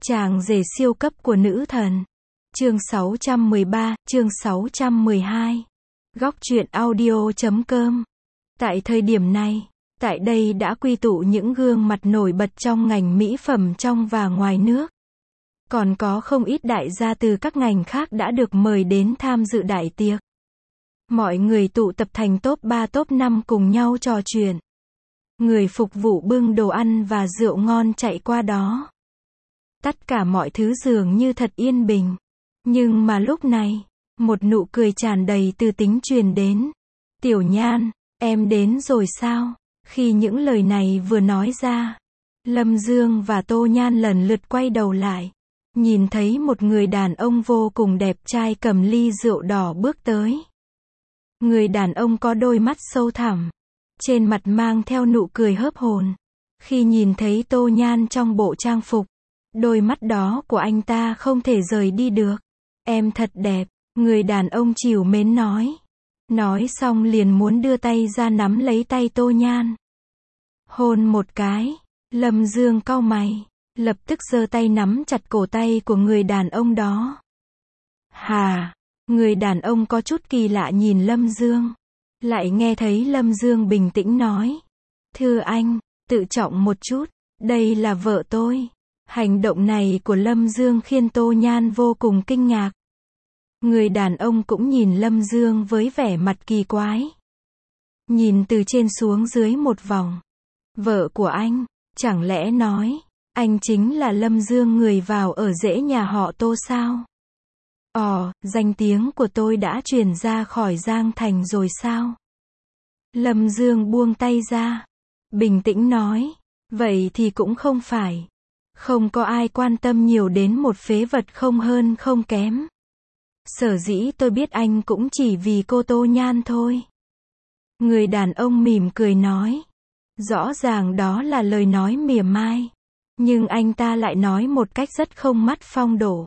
Chàng rể siêu cấp của nữ thần. Chương 613, chương 612. Góc truyện audio.com. Tại thời điểm này, tại đây đã quy tụ những gương mặt nổi bật trong ngành mỹ phẩm trong và ngoài nước. Còn có không ít đại gia từ các ngành khác đã được mời đến tham dự đại tiệc. Mọi người tụ tập thành top 3 top 5 cùng nhau trò chuyện. Người phục vụ bưng đồ ăn và rượu ngon chạy qua đó. Tất cả mọi thứ dường như thật yên bình. Nhưng mà lúc này, một nụ cười tràn đầy từ tính truyền đến. Tiểu Nhan, em đến rồi sao? Khi những lời này vừa nói ra, Lâm Dương và Tô Nhan lần lượt quay đầu lại. Nhìn thấy một người đàn ông vô cùng đẹp trai cầm ly rượu đỏ bước tới. Người đàn ông có đôi mắt sâu thẳm, trên mặt mang theo nụ cười hớp hồn. Khi nhìn thấy Tô Nhan trong bộ trang phục, đôi mắt đó của anh ta không thể rời đi được. Em thật đẹp, người đàn ông trìu mến nói. Nói xong liền muốn đưa tay ra nắm lấy tay Tô Nhan. Hôn một cái, Lâm Dương cau mày, lập tức giơ tay nắm chặt cổ tay của người đàn ông đó. Hà, người đàn ông có chút kỳ lạ nhìn Lâm Dương. Lại nghe thấy Lâm Dương bình tĩnh nói. Thưa anh, tự trọng một chút, đây là vợ tôi. Hành động này của Lâm Dương khiến Tô Nhan vô cùng kinh ngạc. Người đàn ông cũng nhìn Lâm Dương với vẻ mặt kỳ quái. Nhìn từ trên xuống dưới một vòng. Vợ của anh, chẳng lẽ nói, anh chính là Lâm Dương người vào ở rễ nhà họ Tô sao? Danh tiếng của tôi đã truyền ra khỏi Giang Thành rồi sao? Lâm Dương buông tay ra, bình tĩnh nói, vậy thì cũng không phải. Không có ai quan tâm nhiều đến một phế vật không hơn không kém. Sở dĩ tôi biết anh cũng chỉ vì cô Tô Nhan thôi. Người đàn ông mỉm cười nói. Rõ ràng đó là lời nói mỉa mai. Nhưng anh ta lại nói một cách rất không mắt phong độ.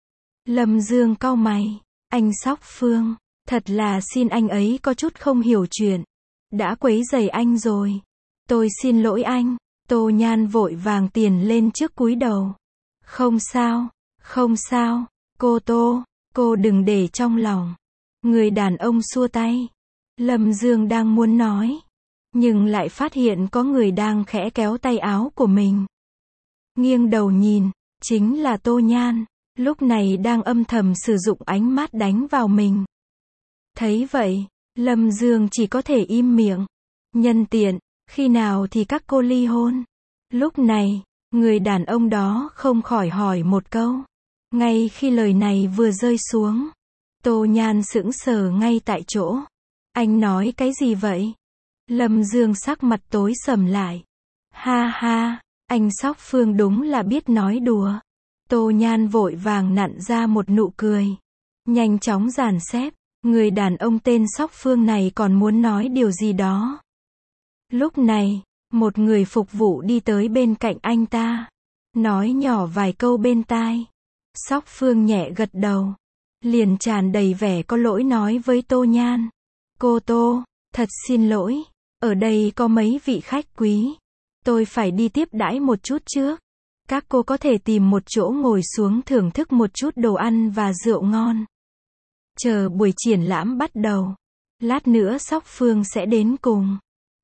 Lâm Dương cau mày. Anh Sóc Phương, thật là xin anh ấy có chút không hiểu chuyện. Đã quấy rầy anh rồi. Tôi xin lỗi anh. Tô Nhan vội vàng tiền lên trước cúi đầu. Không sao, không sao, cô Tô, cô đừng để trong lòng. Người đàn ông xua tay. Lâm Dương đang muốn nói, nhưng lại phát hiện có người đang khẽ kéo tay áo của mình. Nghiêng đầu nhìn, chính là Tô Nhan, lúc này đang âm thầm sử dụng ánh mắt đánh vào mình. Thấy vậy, Lâm Dương chỉ có thể im miệng. Nhân tiện, khi nào thì các cô ly hôn? Lúc này, người đàn ông đó không khỏi hỏi một câu. Ngay khi lời này vừa rơi xuống, Tô Nhan sững sờ ngay tại chỗ. Anh nói cái gì vậy? Lâm Dương sắc mặt tối sầm lại. Ha ha, anh Sóc Phương đúng là biết nói đùa. Tô Nhan vội vàng nặn ra một nụ cười. Nhanh chóng dàn xếp, người đàn ông tên Sóc Phương này còn muốn nói điều gì đó. Lúc này, một người phục vụ đi tới bên cạnh anh ta. Nói nhỏ vài câu bên tai. Sóc Phương nhẹ gật đầu. Liền tràn đầy vẻ có lỗi nói với Tô Nhan. Cô Tô, thật xin lỗi. Ở đây có mấy vị khách quý. Tôi phải đi tiếp đãi một chút trước. Các cô có thể tìm một chỗ ngồi xuống thưởng thức một chút đồ ăn và rượu ngon. Chờ buổi triển lãm bắt đầu. Lát nữa Sóc Phương sẽ đến cùng.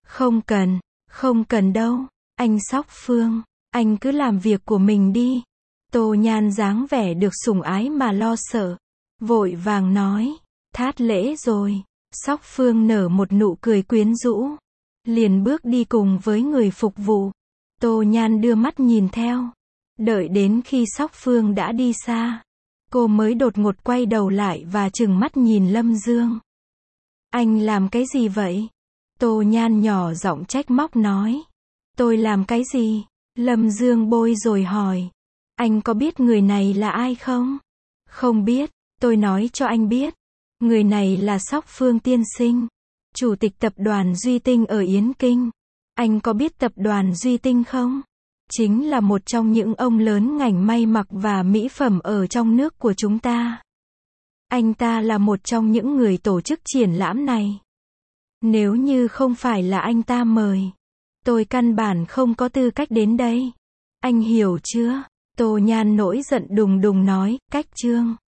Không cần đâu, anh Sóc Phương, anh cứ làm việc của mình đi. Tô Nhan dáng vẻ được sủng ái mà lo sợ. Vội vàng nói, thát lễ rồi. Sóc Phương nở một nụ cười quyến rũ. Liền bước đi cùng với người phục vụ. Tô Nhan đưa mắt nhìn theo. Đợi đến khi Sóc Phương đã đi xa, cô mới đột ngột quay đầu lại và trừng mắt nhìn Lâm Dương. Anh làm cái gì vậy? Tô Nhan nhỏ giọng trách móc nói. Tôi làm cái gì? Lâm Dương bối rồi hỏi. Anh có biết người này là ai không? Không biết, tôi nói cho anh biết. Người này là Sóc Phương tiên sinh, chủ tịch tập đoàn Duy Tinh ở Yến Kinh. Anh có biết tập đoàn Duy Tinh không? Chính là một trong những ông lớn ngành may mặc và mỹ phẩm ở trong nước của chúng ta. Anh ta là một trong những người tổ chức triển lãm này. Nếu như không phải là anh ta mời, tôi căn bản không có tư cách đến đây. Anh hiểu chưa? Tô Nhan nổi giận đùng đùng nói, cách chương.